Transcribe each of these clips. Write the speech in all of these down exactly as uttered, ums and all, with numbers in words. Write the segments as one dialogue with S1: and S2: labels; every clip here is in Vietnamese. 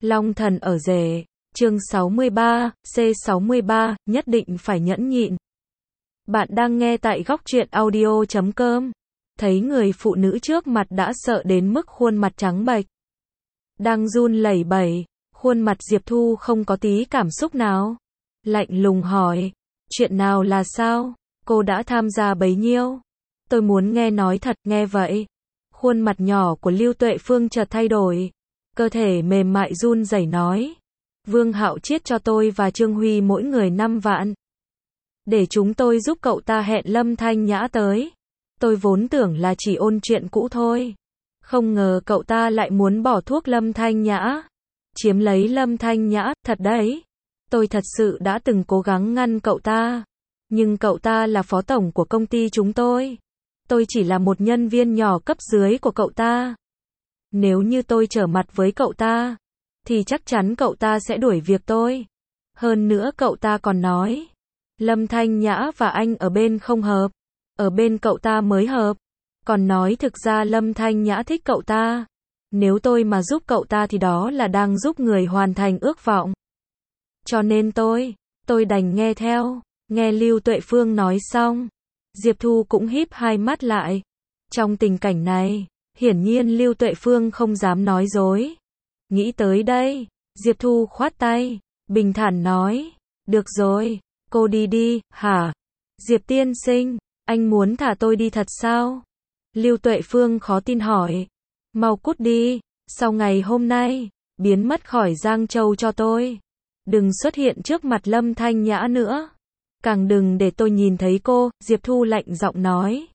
S1: Long thần ở rể, chương sáu mươi ba, C sáu mươi ba, nhất định phải nhẫn nhịn. Bạn đang nghe tại góc truyện audio chấm com. Thấy người phụ nữ trước mặt đã sợ đến mức khuôn mặt trắng bệch, đang run lẩy bẩy, khuôn mặt Diệp Thu không có tí cảm xúc nào. Lạnh lùng hỏi, chuyện nào là sao? Cô đã tham gia bấy nhiêu? Tôi muốn nghe nói thật, nghe vậy. Khuôn mặt nhỏ của Lưu Tuệ Phương chợt thay đổi, cơ thể mềm mại run rẩy nói. Vương Hạo chiết cho tôi và Trương Huy mỗi người năm vạn. Để chúng tôi giúp cậu ta hẹn Lâm Thanh Nhã tới. Tôi vốn tưởng là chỉ ôn chuyện cũ thôi. Không ngờ cậu ta lại muốn bỏ thuốc Lâm Thanh Nhã. Chiếm lấy Lâm Thanh Nhã, thật đấy. Tôi thật sự đã từng cố gắng ngăn cậu ta. Nhưng cậu ta là phó tổng của công ty chúng tôi. Tôi chỉ là một nhân viên nhỏ cấp dưới của cậu ta. Nếu như tôi trở mặt với cậu ta, thì chắc chắn cậu ta sẽ đuổi việc tôi. Hơn nữa cậu ta còn nói, Lâm Thanh Nhã và anh ở bên không hợp, ở bên cậu ta mới hợp. Còn nói thực ra Lâm Thanh Nhã thích cậu ta. Nếu tôi mà giúp cậu ta thì đó là đang giúp người hoàn thành ước vọng. Cho nên tôi, tôi đành nghe theo. Nghe Lưu Tuệ Phương nói xong, Diệp Thu cũng híp hai mắt lại. Trong tình cảnh này, hiển nhiên Lưu Tuệ Phương không dám nói dối. Nghĩ tới đây, Diệp Thu khoát tay, bình thản nói, được rồi, cô đi đi, hả? Diệp tiên sinh, anh muốn thả tôi đi thật sao? Lưu Tuệ Phương khó tin hỏi, mau cút đi, sau ngày hôm nay, biến mất khỏi Giang Châu cho tôi. Đừng xuất hiện trước mặt Lâm Thanh Nhã nữa. Càng đừng để tôi nhìn thấy cô, Diệp Thu lạnh giọng nói.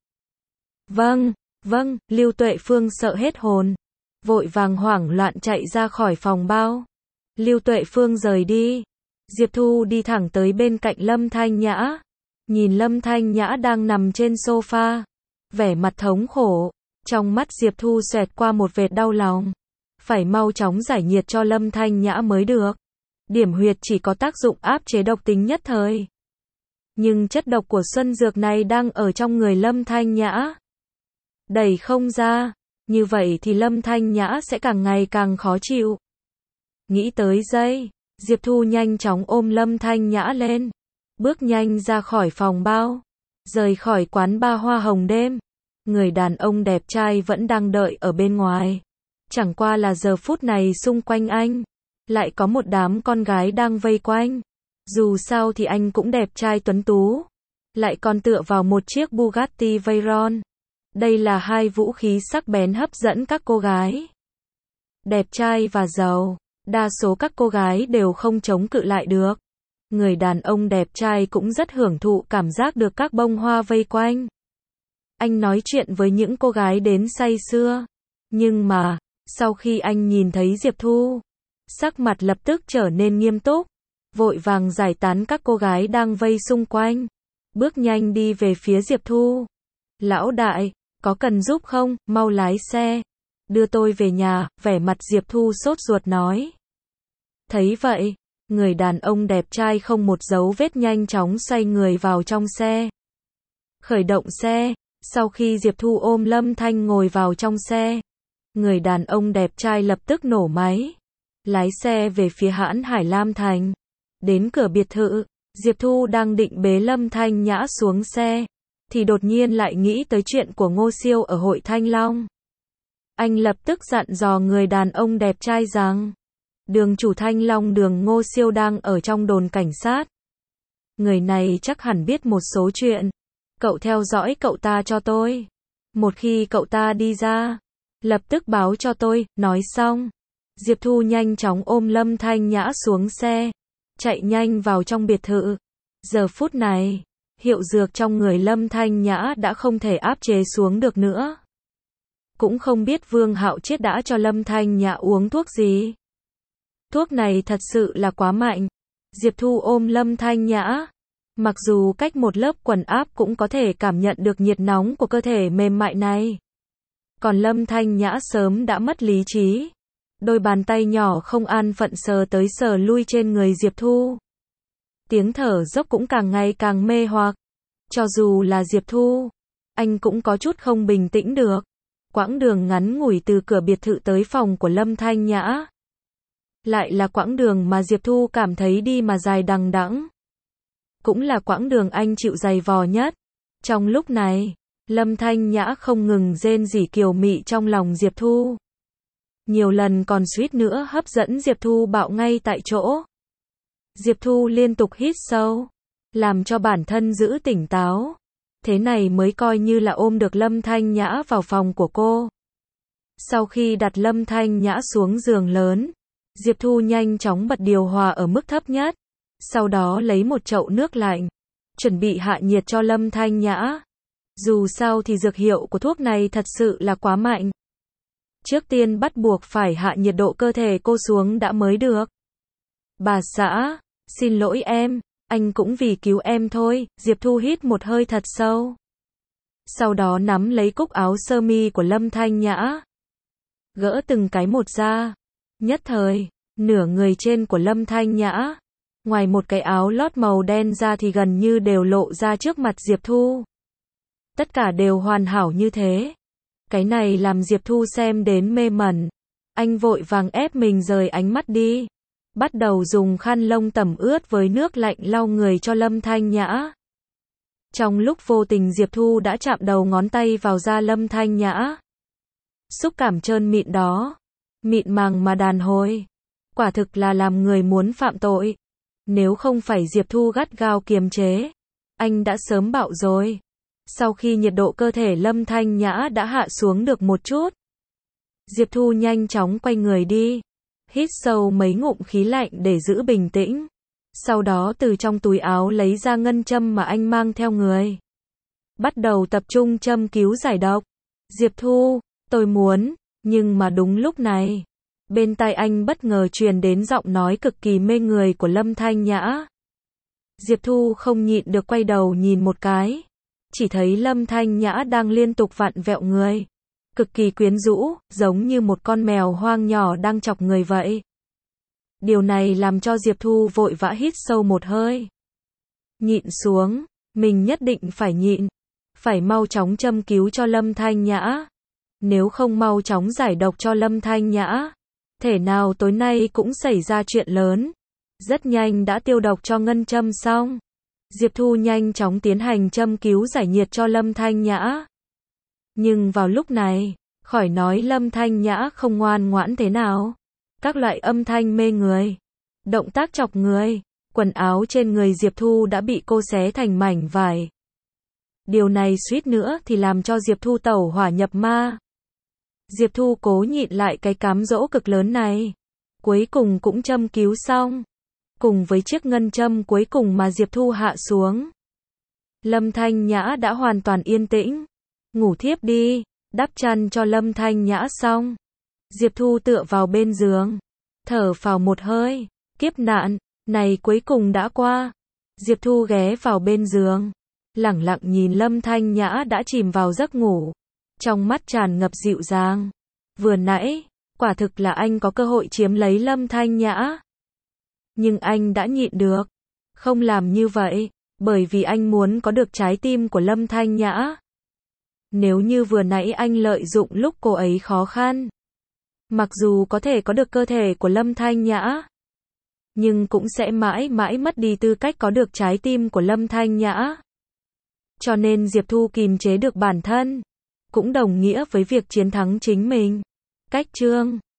S1: Vâng, vâng, Lưu Tuệ Phương sợ hết hồn. Vội vàng hoảng loạn chạy ra khỏi phòng bao. Lưu Tuệ Phương rời đi. Diệp Thu đi thẳng tới bên cạnh Lâm Thanh Nhã. Nhìn Lâm Thanh Nhã đang nằm trên sofa. Vẻ mặt thống khổ. Trong mắt Diệp Thu xoẹt qua một vệt đau lòng. Phải mau chóng giải nhiệt cho Lâm Thanh Nhã mới được. Điểm huyệt chỉ có tác dụng áp chế độc tính nhất thời. Nhưng chất độc của xuân dược này đang ở trong người Lâm Thanh Nhã. Đẩy không ra. Như vậy thì Lâm Thanh Nhã sẽ càng ngày càng khó chịu. Nghĩ tới đây, Diệp Thu nhanh chóng ôm Lâm Thanh Nhã lên. Bước nhanh ra khỏi phòng bao. Rời khỏi quán ba hoa hồng đêm. Người đàn ông đẹp trai vẫn đang đợi ở bên ngoài. Chẳng qua là giờ phút này xung quanh anh lại có một đám con gái đang vây quanh. Dù sao thì anh cũng đẹp trai tuấn tú. Lại còn tựa vào một chiếc Bugatti Veyron. Đây là hai vũ khí sắc bén hấp dẫn các cô gái. Đẹp trai và giàu. Đa số các cô gái đều không chống cự lại được. Người đàn ông đẹp trai cũng rất hưởng thụ cảm giác được các bông hoa vây quanh. Anh nói chuyện với những cô gái đến say sưa. Nhưng mà, sau khi anh nhìn thấy Diệp Thu, sắc mặt lập tức trở nên nghiêm túc. Vội vàng giải tán các cô gái đang vây xung quanh. Bước nhanh đi về phía Diệp Thu. Lão đại, có cần giúp không, mau lái xe. Đưa tôi về nhà, vẻ mặt Diệp Thu sốt ruột nói. Thấy vậy, người đàn ông đẹp trai không một dấu vết nhanh chóng xoay người vào trong xe. Khởi động xe, sau khi Diệp Thu ôm Lâm Thanh ngồi vào trong xe. Người đàn ông đẹp trai lập tức nổ máy. Lái xe về phía hãn Hải Lam Thành. Đến cửa biệt thự, Diệp Thu đang định bế Lâm Thanh Nhã xuống xe. Thì đột nhiên lại nghĩ tới chuyện của Ngô Siêu ở hội Thanh Long. Anh lập tức dặn dò người đàn ông đẹp trai rằng, đường chủ Thanh Long đường Ngô Siêu đang ở trong đồn cảnh sát. Người này chắc hẳn biết một số chuyện. Cậu theo dõi cậu ta cho tôi. Một khi cậu ta đi ra, lập tức báo cho tôi. Nói xong, Diệp Thu nhanh chóng ôm Lâm Thanh Nhã xuống xe. Chạy nhanh vào trong biệt thự. Giờ phút này, hiệu dược trong người Lâm Thanh Nhã đã không thể áp chế xuống được nữa. Cũng không biết Vương Hạo Chiết đã cho Lâm Thanh Nhã uống thuốc gì. Thuốc này thật sự là quá mạnh. Diệp Thu ôm Lâm Thanh Nhã. Mặc dù cách một lớp quần áp cũng có thể cảm nhận được nhiệt nóng của cơ thể mềm mại này. Còn Lâm Thanh Nhã sớm đã mất lý trí. Đôi bàn tay nhỏ không an phận sờ tới sờ lui trên người Diệp Thu. Tiếng thở dốc cũng càng ngày càng mê hoặc. Cho dù là Diệp Thu, anh cũng có chút không bình tĩnh được. Quãng đường ngắn ngủi từ cửa biệt thự tới phòng của Lâm Thanh Nhã. Lại là quãng đường mà Diệp Thu cảm thấy đi mà dài đằng đẵng. Cũng là quãng đường anh chịu dày vò nhất. Trong lúc này, Lâm Thanh Nhã không ngừng rên rỉ kiều mị trong lòng Diệp Thu. Nhiều lần còn suýt nữa hấp dẫn Diệp Thu bạo ngay tại chỗ. Diệp Thu liên tục hít sâu, làm cho bản thân giữ tỉnh táo. Thế này mới coi như là ôm được Lâm Thanh Nhã vào phòng của cô. Sau khi đặt Lâm Thanh Nhã xuống giường lớn, Diệp Thu nhanh chóng bật điều hòa ở mức thấp nhất. Sau đó lấy một chậu nước lạnh, chuẩn bị hạ nhiệt cho Lâm Thanh Nhã. Dù sao thì dược hiệu của thuốc này thật sự là quá mạnh. Trước tiên bắt buộc phải hạ nhiệt độ cơ thể cô xuống đã mới được. Bà xã, xin lỗi em, anh cũng vì cứu em thôi. Diệp Thu hít một hơi thật sâu. Sau đó nắm lấy cúc áo sơ mi của Lâm Thanh Nhã, gỡ từng cái một ra. Nhất thời, nửa người trên của Lâm Thanh Nhã, ngoài một cái áo lót màu đen ra thì gần như đều lộ ra trước mặt Diệp Thu. Tất cả đều hoàn hảo như thế. Cái này làm Diệp Thu xem đến mê mẩn. Anh vội vàng ép mình rời ánh mắt đi. Bắt đầu dùng khăn lông tẩm ướt với nước lạnh lau người cho Lâm Thanh Nhã. Trong lúc vô tình Diệp Thu đã chạm đầu ngón tay vào da Lâm Thanh Nhã. Xúc cảm trơn mịn đó, mịn màng mà đàn hồi. Quả thực là làm người muốn phạm tội. Nếu không phải Diệp Thu gắt gao kiềm chế, anh đã sớm bạo rồi. Sau khi nhiệt độ cơ thể Lâm Thanh Nhã đã hạ xuống được một chút, Diệp Thu nhanh chóng quay người đi, hít sâu mấy ngụm khí lạnh để giữ bình tĩnh. Sau đó từ trong túi áo lấy ra ngân châm mà anh mang theo người. Bắt đầu tập trung châm cứu giải độc. Diệp Thu, tôi muốn, nhưng mà đúng lúc này, bên tai anh bất ngờ truyền đến giọng nói cực kỳ mê người của Lâm Thanh Nhã. Diệp Thu không nhịn được quay đầu nhìn một cái. Chỉ thấy Lâm Thanh Nhã đang liên tục vặn vẹo người. Cực kỳ quyến rũ, giống như một con mèo hoang nhỏ đang chọc người vậy. Điều này làm cho Diệp Thu vội vã hít sâu một hơi. Nhịn xuống, mình nhất định phải nhịn. Phải mau chóng châm cứu cho Lâm Thanh Nhã. Nếu không mau chóng giải độc cho Lâm Thanh Nhã, thể nào tối nay cũng xảy ra chuyện lớn. Rất nhanh đã tiêu độc cho ngân châm xong. Diệp Thu nhanh chóng tiến hành châm cứu giải nhiệt cho Lâm Thanh Nhã. Nhưng vào lúc này, khỏi nói Lâm Thanh Nhã không ngoan ngoãn thế nào. Các loại âm thanh mê người, động tác chọc người, quần áo trên người Diệp Thu đã bị cô xé thành mảnh vải. Điều này suýt nữa thì làm cho Diệp Thu tẩu hỏa nhập ma. Diệp Thu cố nhịn lại cái cám dỗ cực lớn này. Cuối cùng cũng châm cứu xong. Cùng với chiếc ngân châm cuối cùng mà Diệp Thu hạ xuống, Lâm Thanh Nhã đã hoàn toàn yên tĩnh. Ngủ thiếp đi, đắp chăn cho Lâm Thanh Nhã xong. Diệp Thu tựa vào bên giường, thở phào một hơi, kiếp nạn này cuối cùng đã qua. Diệp Thu ghé vào bên giường, lẳng lặng nhìn Lâm Thanh Nhã đã chìm vào giấc ngủ. Trong mắt tràn ngập dịu dàng. Vừa nãy, quả thực là anh có cơ hội chiếm lấy Lâm Thanh Nhã. Nhưng anh đã nhịn được, không làm như vậy, bởi vì anh muốn có được trái tim của Lâm Thanh Nhã. Nếu như vừa nãy anh lợi dụng lúc cô ấy khó khăn, mặc dù có thể có được cơ thể của Lâm Thanh Nhã, nhưng cũng sẽ mãi mãi mất đi tư cách có được trái tim của Lâm Thanh Nhã. Cho nên Diệp Thu kìm chế được bản thân, cũng đồng nghĩa với việc chiến thắng chính mình. Cách chương